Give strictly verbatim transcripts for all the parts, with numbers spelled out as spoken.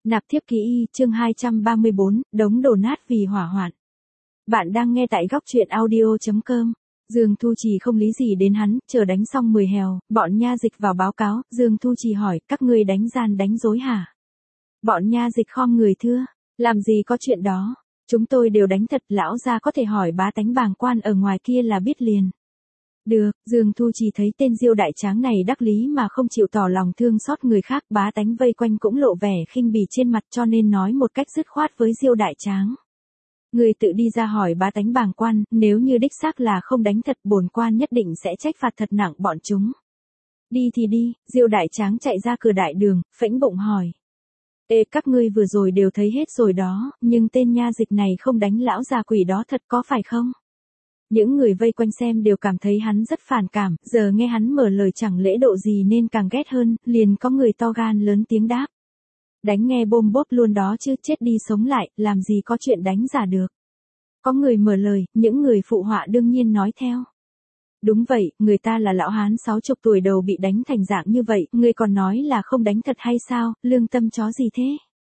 Nạp thiếp ký y, chương hai trăm ba mươi bốn, đống đổ nát vì hỏa hoạn. Bạn đang nghe tại góc truyện audio chấm com. Dương Thu Trì không lý gì đến hắn, chờ đánh xong mười hèo, bọn nha dịch vào báo cáo, Dương Thu Trì hỏi, các ngươi đánh gian đánh dối hả? Bọn nha dịch khom người thưa, làm gì có chuyện đó, chúng tôi đều đánh thật, lão gia có thể hỏi bá tánh bàng quan ở ngoài kia là biết liền. Được, Dương Thu Trì thấy tên Diêu đại tráng này đắc lý mà không chịu tỏ lòng thương xót người khác, bá tánh vây quanh cũng lộ vẻ khinh bỉ trên mặt, cho nên nói một cách dứt khoát với Diêu đại tráng. Người tự đi ra hỏi bá tánh bàng quan, nếu như đích xác là không đánh thật, bổn quan nhất định sẽ trách phạt thật nặng bọn chúng. Đi thì đi, Diêu đại tráng chạy ra cửa đại đường, phễnh bụng hỏi. Ê, các ngươi vừa rồi đều thấy hết rồi đó, nhưng tên nha dịch này không đánh lão già quỷ đó thật có phải không? Những người vây quanh xem đều cảm thấy hắn rất phản cảm, giờ nghe hắn mở lời chẳng lễ độ gì nên càng ghét hơn, liền có người to gan lớn tiếng đáp. Đánh nghe bôm bốp luôn đó chứ, chết đi sống lại, làm gì có chuyện đánh giả được. Có người mở lời, những người phụ họa đương nhiên nói theo. Đúng vậy, người ta là lão hán sáu chục tuổi đầu bị đánh thành dạng như vậy, ngươi còn nói là không đánh thật hay sao, lương tâm chó gì thế?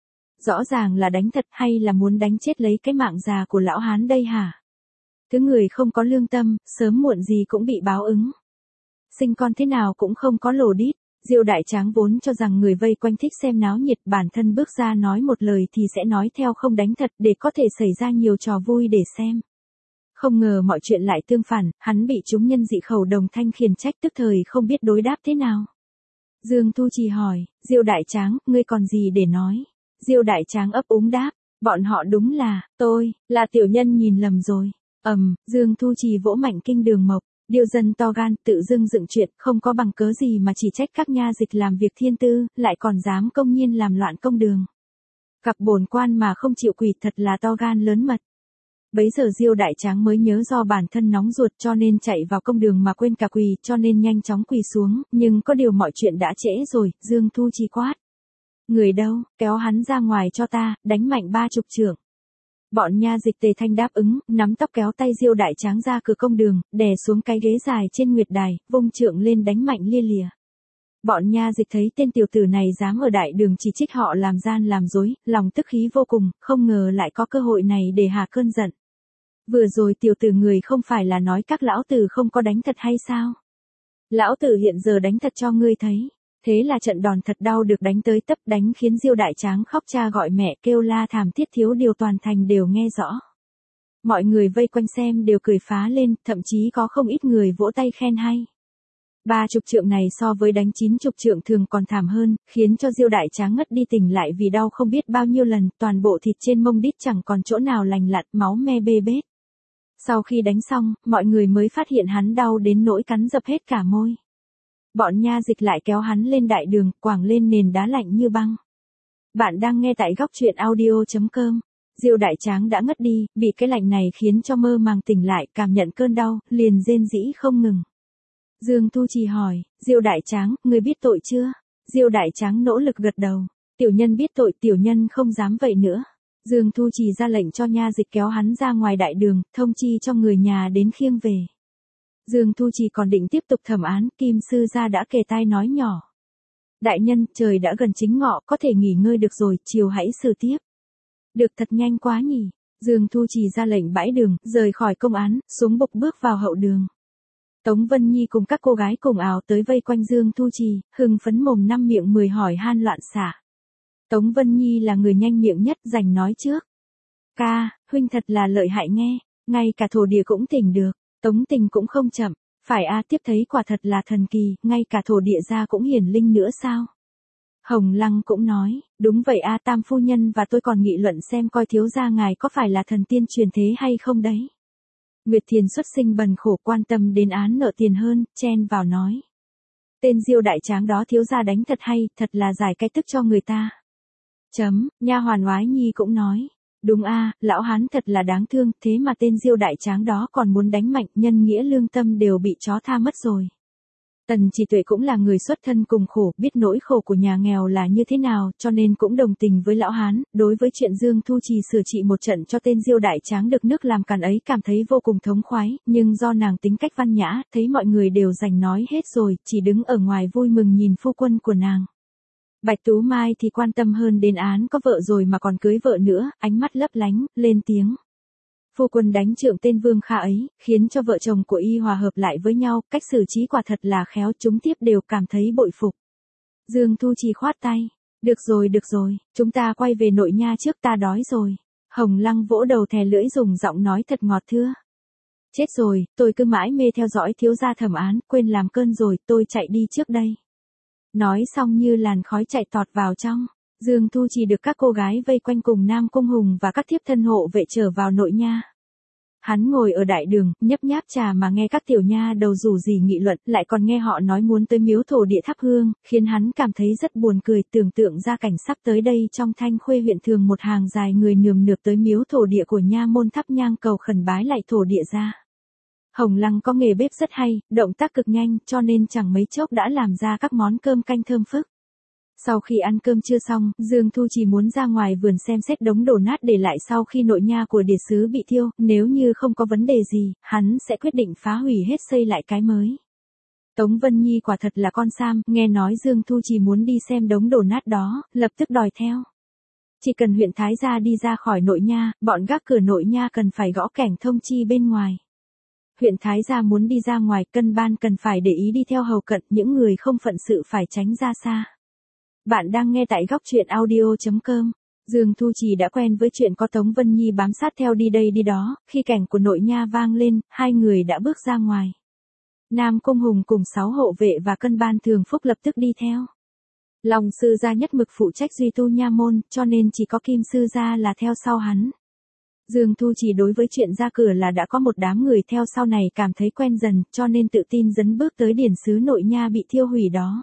Rõ ràng là đánh thật hay là muốn đánh chết lấy cái mạng già của lão hán đây hả? Thứ người không có lương tâm, sớm muộn gì cũng bị báo ứng. Sinh con thế nào cũng không có lồ đít. Diêu đại tráng vốn cho rằng người vây quanh thích xem náo nhiệt, bản thân bước ra nói một lời thì sẽ nói theo không đánh thật để có thể xảy ra nhiều trò vui để xem. Không ngờ mọi chuyện lại tương phản, hắn bị chúng nhân dị khẩu đồng thanh khiển trách, tức thời không biết đối đáp thế nào. Dương Thu Trì hỏi, Diêu đại tráng, ngươi còn gì để nói? Diêu đại tráng ấp úng đáp, bọn họ đúng là, tôi, là tiểu nhân nhìn lầm rồi. Ầm, um, Dương Thu Trì vỗ mạnh kinh đường mộc, điêu dân to gan, tự dưng dựng chuyện, không có bằng cớ gì mà chỉ trách các nha dịch làm việc thiên tư, lại còn dám công nhiên làm loạn công đường. Gặp bổn quan mà không chịu quỳ thật là to gan lớn mật. Bấy giờ Diêu đại tráng mới nhớ do bản thân nóng ruột cho nên chạy vào công đường mà quên cả quỳ, cho nên nhanh chóng quỳ xuống, nhưng có điều mọi chuyện đã trễ rồi, Dương Thu Trì quát. Người đâu, kéo hắn ra ngoài cho ta, đánh mạnh ba chục chưởng. Bọn nha dịch tề thanh đáp ứng, nắm tóc kéo tay Diêu đại tráng ra cửa công đường, đè xuống cái ghế dài trên nguyệt đài, vung trượng lên đánh mạnh lia lìa. Bọn nha dịch thấy tên tiểu tử này dám ở đại đường chỉ trích họ làm gian làm dối, lòng tức khí vô cùng, không ngờ lại có cơ hội này để hạ cơn giận. Vừa rồi tiểu tử người không phải là nói các lão tử không có đánh thật hay sao? Lão tử hiện giờ đánh thật cho ngươi thấy. Thế là trận đòn thật đau được đánh tới tấp, đánh khiến Diêu đại tráng khóc cha gọi mẹ, kêu la thảm thiết, thiếu điều toàn thành đều nghe rõ. Mọi người vây quanh xem đều cười phá lên, thậm chí có không ít người vỗ tay khen hay. Ba chục trượng này so với đánh chín chục trượng thường còn thảm hơn, khiến cho Diêu đại tráng ngất đi tỉnh lại vì đau không biết bao nhiêu lần, toàn bộ thịt trên mông đít chẳng còn chỗ nào lành lặn, máu me bê bết. Sau khi đánh xong, mọi người mới phát hiện hắn đau đến nỗi cắn dập hết cả môi. Bọn nha dịch lại kéo hắn lên đại đường, quảng lên nền đá lạnh như băng. Bạn đang nghe tại góc truyện audio chấm com. Diêu đại tráng đã ngất đi, bị cái lạnh này khiến cho mơ màng tỉnh lại, cảm nhận cơn đau, liền rên rỉ không ngừng. Dương Thu Trì hỏi, Diêu đại tráng, ngươi biết tội chưa? Diêu đại tráng nỗ lực gật đầu. Tiểu nhân biết tội, tiểu nhân không dám vậy nữa. Dương Thu Trì ra lệnh cho nha dịch kéo hắn ra ngoài đại đường, thông chi cho người nhà đến khiêng về. Dương Thu Trì còn định tiếp tục thẩm án, Kim sư gia đã kề tai nói nhỏ. Đại nhân, trời đã gần chính ngọ, có thể nghỉ ngơi được rồi, chiều hãy xử tiếp. Được, thật nhanh quá nhỉ. Dương Thu Trì ra lệnh bãi đường, rời khỏi công án, xuống bục bước vào hậu đường. Tống Vân Nhi cùng các cô gái cùng ào tới vây quanh Dương Thu Trì, hưng phấn mồm năm miệng mười hỏi han loạn xả. Tống Vân Nhi là người nhanh miệng nhất, giành nói trước. Ca, huynh thật là lợi hại nghe, ngay cả thổ địa cũng tỉnh được. Tống Tình cũng không chậm, phải a, tiếp thấy quả thật là thần kỳ, ngay cả thổ địa gia cũng hiển linh nữa sao? Hồng Lăng cũng nói, đúng vậy a, tam phu nhân và tôi còn nghị luận xem coi thiếu gia ngài có phải là thần tiên truyền thế hay không đấy. Nguyệt Thiền xuất sinh bần khổ quan tâm đến án nợ tiền hơn, chen vào nói. Tên Diêu đại tráng đó thiếu gia đánh thật hay, thật là giải cái tức cho người ta. Chấm, nha hoàn Oái Nhi cũng nói. Đúng a, lão hán thật là đáng thương, thế mà tên Diêu đại tráng đó còn muốn đánh mạnh, nhân nghĩa lương tâm đều bị chó tha mất rồi. Tần Chỉ Tuệ cũng là người xuất thân cùng khổ, biết nỗi khổ của nhà nghèo là như thế nào, cho nên cũng đồng tình với lão hán, đối với chuyện Dương Thu Trì sửa trị một trận cho tên Diêu đại tráng được nước làm càn ấy cảm thấy vô cùng thống khoái, nhưng do nàng tính cách văn nhã, thấy mọi người đều giành nói hết rồi, chỉ đứng ở ngoài vui mừng nhìn phu quân của nàng. Bạch Tú Mai thì quan tâm hơn đến án có vợ rồi mà còn cưới vợ nữa, ánh mắt lấp lánh, lên tiếng. Phu quân đánh trượng tên Vương Kha ấy, khiến cho vợ chồng của y hòa hợp lại với nhau, cách xử trí quả thật là khéo, chúng tiếp đều cảm thấy bội phục. Dương Thu Trì khoát tay. Được rồi được rồi, chúng ta quay về nội nha trước, ta đói rồi. Hồng Lăng vỗ đầu thè lưỡi dùng giọng nói thật ngọt thưa. Chết rồi, tôi cứ mãi mê theo dõi thiếu gia thẩm án, quên làm cơn rồi, tôi chạy đi trước đây. Nói xong như làn khói chạy tọt vào trong. Dương Thu Trì được các cô gái vây quanh cùng Nam Cung Hùng và các thiếp thân hộ vệ trở vào nội nha. Hắn ngồi ở đại đường, nhấp nháp trà mà nghe các tiểu nha đầu dù gì nghị luận, lại còn nghe họ nói muốn tới miếu thổ địa thắp hương, khiến hắn cảm thấy rất buồn cười, tưởng tượng ra cảnh sắp tới đây trong Thanh Khuê huyện thường một hàng dài người nườm nượp tới miếu thổ địa của nha môn thắp nhang cầu khẩn bái lại thổ địa ra. Hồng Lăng có nghề bếp rất hay, động tác cực nhanh, cho nên chẳng mấy chốc đã làm ra các món cơm canh thơm phức. Sau khi ăn cơm chưa xong, Dương Thu Trì muốn ra ngoài vườn xem xét đống đổ nát để lại sau khi nội nha của địa sứ bị thiêu, nếu như không có vấn đề gì, hắn sẽ quyết định phá hủy hết xây lại cái mới. Tống Vân Nhi quả thật là con sam, nghe nói Dương Thu Trì muốn đi xem đống đổ nát đó, lập tức đòi theo. Chỉ cần huyện Thái gia đi ra khỏi nội nha, bọn gác cửa nội nha cần phải gõ kẻng thông chi bên ngoài. Huyện Thái gia muốn đi ra ngoài, cân ban cần phải để ý đi theo hầu cận, những người không phận sự phải tránh ra xa. Bạn đang nghe tại góc truyện audio chấm com. Dương Thu Trì đã quen với chuyện có Tống Vân Nhi bám sát theo đi đây đi đó, khi cảnh của nội nha vang lên, hai người đã bước ra ngoài. Nam Cung Hùng cùng sáu hộ vệ và cân ban thường phúc lập tức đi theo. Long sư gia nhất mực phụ trách duy tu nha môn, cho nên chỉ có Kim sư gia là theo sau hắn. Dương Thu Trì đối với chuyện ra cửa là đã có một đám người theo sau này cảm thấy quen dần, cho nên tự tin dấn bước tới điển sứ nội nha bị thiêu hủy đó.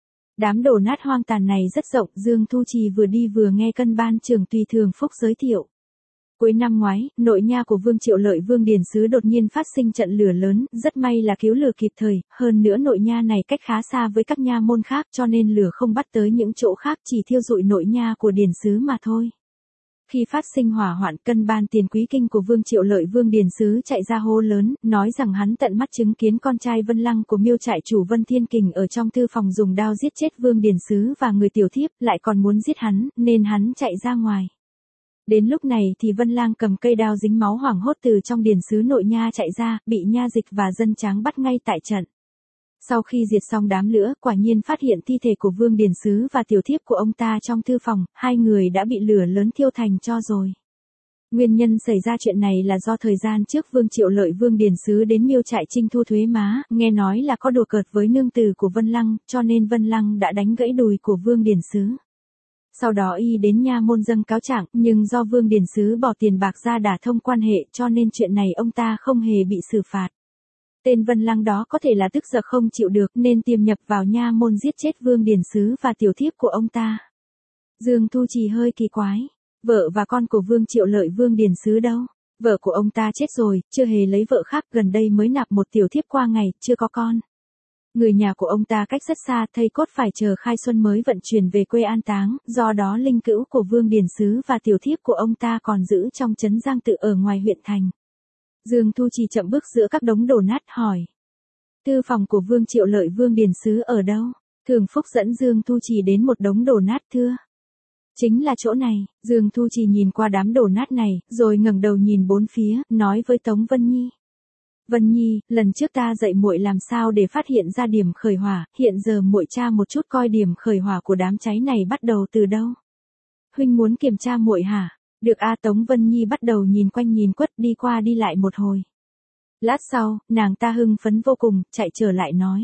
Đám đổ nát hoang tàn này rất rộng, Dương Thu Trì vừa đi vừa nghe cân ban trưởng tùy thường phúc giới thiệu. Cuối năm ngoái, nội nha của Vương Triệu Lợi Vương Điển Sứ đột nhiên phát sinh trận lửa lớn, rất may là cứu lửa kịp thời, hơn nữa nội nha này cách khá xa với các nha môn khác cho nên lửa không bắt tới những chỗ khác, chỉ thiêu rụi nội nha của Điển Sứ mà thôi. Khi phát sinh hỏa hoạn, cân ban tiền quý kinh của Vương Triệu Lợi Vương Điển Sứ chạy ra hô lớn, nói rằng hắn tận mắt chứng kiến con trai Vân Lăng của Miêu trại chủ Vân Thiên Kình ở trong thư phòng dùng đao giết chết Vương Điển Sứ và người tiểu thiếp, lại còn muốn giết hắn, nên hắn chạy ra ngoài. Đến lúc này thì Vân Lang cầm cây đao dính máu hoảng hốt từ trong điển sứ nội nha chạy ra, bị nha dịch và dân tráng bắt ngay tại trận. Sau khi diệt xong đám lửa, quả nhiên phát hiện thi thể của Vương Điển Sứ và tiểu thiếp của ông ta trong thư phòng, hai người đã bị lửa lớn thiêu thành tro rồi. Nguyên nhân xảy ra chuyện này là do thời gian trước Vương Triệu Lợi Vương Điển Sứ đến Miêu trại trinh thu thuế má, nghe nói là có đùa cợt với nương tử của Vân Lăng, cho nên Vân Lăng đã đánh gãy đùi của Vương Điển Sứ. Sau đó y đến nha môn dâng cáo trạng, nhưng do Vương Điển Sứ bỏ tiền bạc ra đả thông quan hệ cho nên chuyện này ông ta không hề bị xử phạt. Tên Vân Lăng đó có thể là tức giận không chịu được nên tiềm nhập vào nha môn giết chết Vương Điển Sứ và tiểu thiếp của ông ta. Dương Thu Trì hơi kỳ quái. Vợ và con của Vương Triệu Lợi Vương Điển Sứ đâu? Vợ của ông ta chết rồi, chưa hề lấy vợ khác, gần đây mới nạp một tiểu thiếp qua ngày, chưa có con. Người nhà của ông ta cách rất xa, thây cốt phải chờ khai xuân mới vận chuyển về quê an táng, do đó linh cữu của Vương Điển Sứ và tiểu thiếp của ông ta còn giữ trong trấn Giang Tự ở ngoài huyện thành. Dương Thu Trì chậm bước giữa các đống đổ nát hỏi. Thư phòng của Vương Triệu Lợi Vương Điển Sứ ở đâu? Thường Phúc dẫn Dương Thu Trì đến một đống đổ nát thưa. Chính là chỗ này. Dương Thu Trì nhìn qua đám đổ nát này, rồi ngẩng đầu nhìn bốn phía, nói với Tống Vân Nhi. Vân Nhi, lần trước ta dạy muội làm sao để phát hiện ra điểm khởi hỏa, hiện giờ muội tra một chút coi điểm khởi hỏa của đám cháy này bắt đầu từ đâu. Huynh muốn kiểm tra muội hả? Được a. Tống Vân Nhi bắt đầu nhìn quanh nhìn quất, đi qua đi lại một hồi. Lát sau, nàng ta hưng phấn vô cùng, chạy trở lại nói.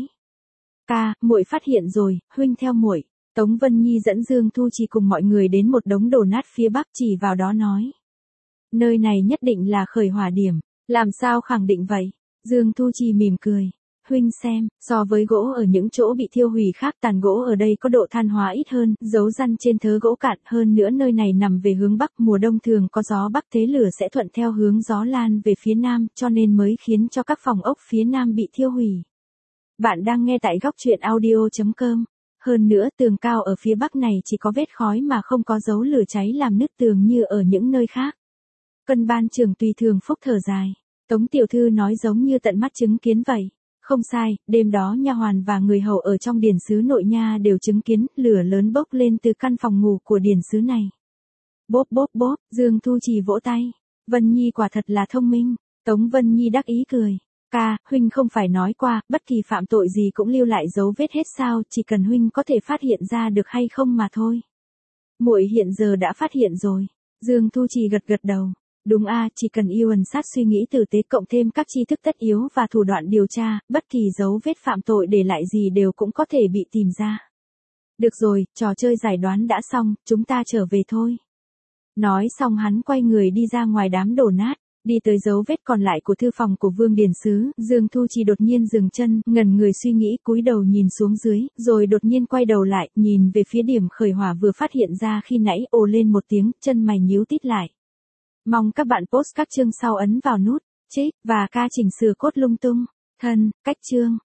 Ca, muội phát hiện rồi, huynh theo muội. Tống Vân Nhi dẫn Dương Thu Trì cùng mọi người đến một đống đổ nát phía bắc, chỉ vào đó nói. Nơi này nhất định là khởi hỏa điểm. Làm sao khẳng định vậy? Dương Thu Trì mỉm cười. Huynh xem, so với gỗ ở những chỗ bị thiêu hủy khác, tàn gỗ ở đây có độ than hóa ít hơn, dấu răn trên thớ gỗ cạn, hơn nữa nơi này nằm về hướng bắc, mùa đông thường có gió bắc, thế lửa sẽ thuận theo hướng gió lan về phía nam, cho nên mới khiến cho các phòng ốc phía nam bị thiêu hủy. Bạn đang nghe tại góc truyện audio chấm com. Hơn nữa, tường cao ở phía bắc này chỉ có vết khói mà không có dấu lửa cháy làm nứt tường như ở những nơi khác. Cân ban trưởng tùy thường Phúc thở dài. Tống tiểu thư nói giống như tận mắt chứng kiến vậy. Không sai, đêm đó nha hoàn và người hầu ở trong điển sứ nội nha đều chứng kiến lửa lớn bốc lên từ căn phòng ngủ của điển sứ này. Bốp bốp bốp, Dương Thu Trì vỗ tay. Vân Nhi quả thật là thông minh. Tống Vân Nhi đắc ý cười. Ca, huynh không phải nói qua, bất kỳ phạm tội gì cũng lưu lại dấu vết hết sao, chỉ cần huynh có thể phát hiện ra được hay không mà thôi. Muội hiện giờ đã phát hiện rồi. Dương Thu Trì gật gật đầu. Đúng a, chỉ cần yêu ẩn sát suy nghĩ tử tế cộng thêm các tri thức tất yếu và thủ đoạn điều tra, bất kỳ dấu vết phạm tội để lại gì đều cũng có thể bị tìm ra. Được rồi, trò chơi giải đoán đã xong, chúng ta trở về thôi. Nói xong hắn quay người đi ra ngoài đám đổ nát, đi tới dấu vết còn lại của thư phòng của Vương Điển Sứ, Dương Thu Trì đột nhiên dừng chân, ngẩn người suy nghĩ, cúi đầu nhìn xuống dưới, rồi đột nhiên quay đầu lại, nhìn về phía điểm khởi hỏa vừa phát hiện ra khi nãy, ồ lên một tiếng, chân mày nhíu tít lại. Mong các bạn post các chương sau ấn vào nút trích và ca chỉnh sửa cốt lung tung. Thân, cách chương.